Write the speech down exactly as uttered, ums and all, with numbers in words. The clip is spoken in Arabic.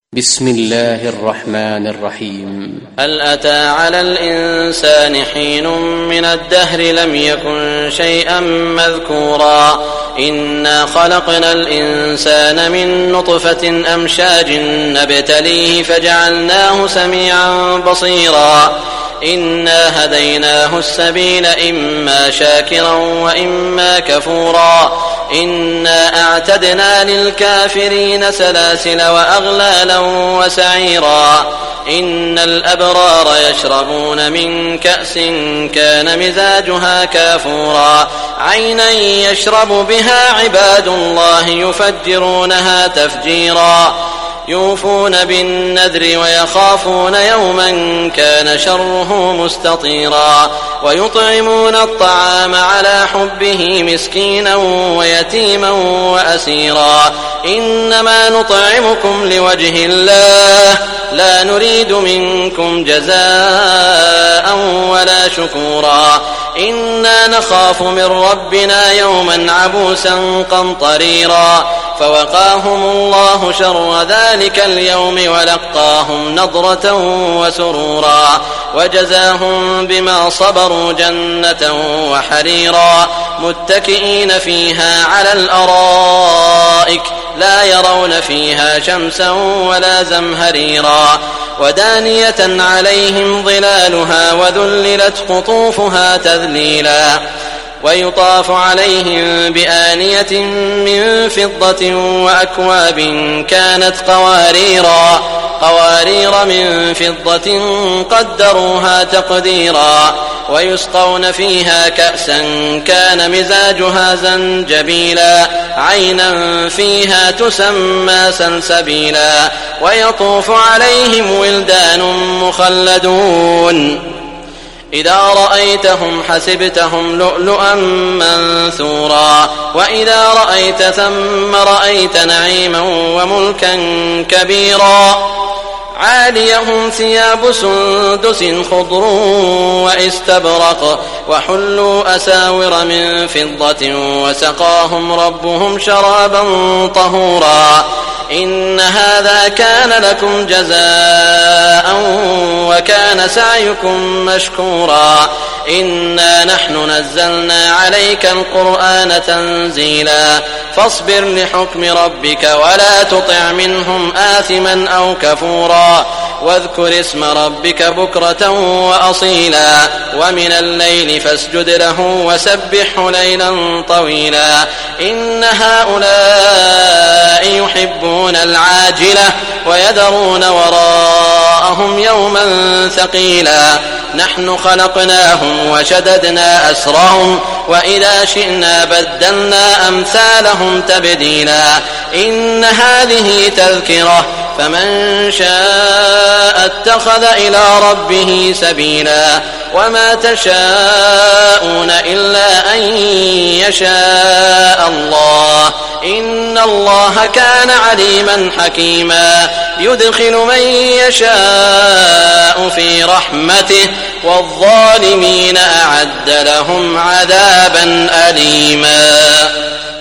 بسم الله الرحمن الرحيم. هل أتى على الإنسان حين من الدهر لم يكن شيئا مذكورا إنا خلقنا الإنسان من نطفة أمشاج نبتليه فجعلناه سميعا بصيرا إنا هديناه السبيل إما شاكرا وإما كفورا إنا أعتدنا للكافرين سلاسل وأغلالا وسعيرا إن الأبرار يشربون من كأس كان مزاجها كافورا عينا يشرب بها عباد الله يفجرونها تفجيرا يوفون بالنذر ويخافون يوما كان شره مستطيرا ويطعمون الطعام على حبه مسكينا ويتيما وأسيرا إنما نطعمكم لوجه الله لا نريد منكم جزاء ولا شكورا إنا نخاف من ربنا يوما عبوسا قمطريرا فوقاهم الله شر ذلك اليوم ولقاهم نضرة وسرورا وجزاهم بما صبروا جنة وحريرا متكئين فيها على الأرائك لا يرون فيها شمسا ولا زمهريرا ودانية عليهم ظلالها وذللت قطوفها تذليلا ويطاف عليهم بآنية من فضة وأكواب كانت قواريرا قوارير من فضة قدروها تقديرا ويسقون فيها كأسا كان مزاجها زنجبيلا عينا فيها تسمى سلسبيلا ويطوف عليهم ولدان مخلدون إذا رأيتهم حسبتهم لؤلؤا منثورا وإذا رأيت ثم رأيت نعيما وملكا كبيرا عاليهم ثياب سندس خضر واستبرق وحلوا أساور من فضة وسقاهم ربهم شرابا طهورا إن هذا كان لكم جزاء وكان سعيكم مشكورا إنا نحن نزلنا عليك القرآن تنزيلا فاصبر لحكم ربك ولا تطع منهم آثما أو كفورا واذكر اسم ربك بكرة وأصيلا ومن الليل فاسجد له وسبحه ليلا طويلا إن هؤلاء يحبون العاجلة ويذرون وراءهم يوما ثقيلا نحن خلقناهم وشددنا أسرهم وإذا شئنا بدلنا أمثالهم تبديلا إن هذه تذكرة فمن شاء اتخذ إلى ربه سبيلا وما تشاءون إلا أن يشاء الله إن الله كان عليما حكيما يدخل من يشاء في رحمته والظالمين أعد لهم عذابا أليما.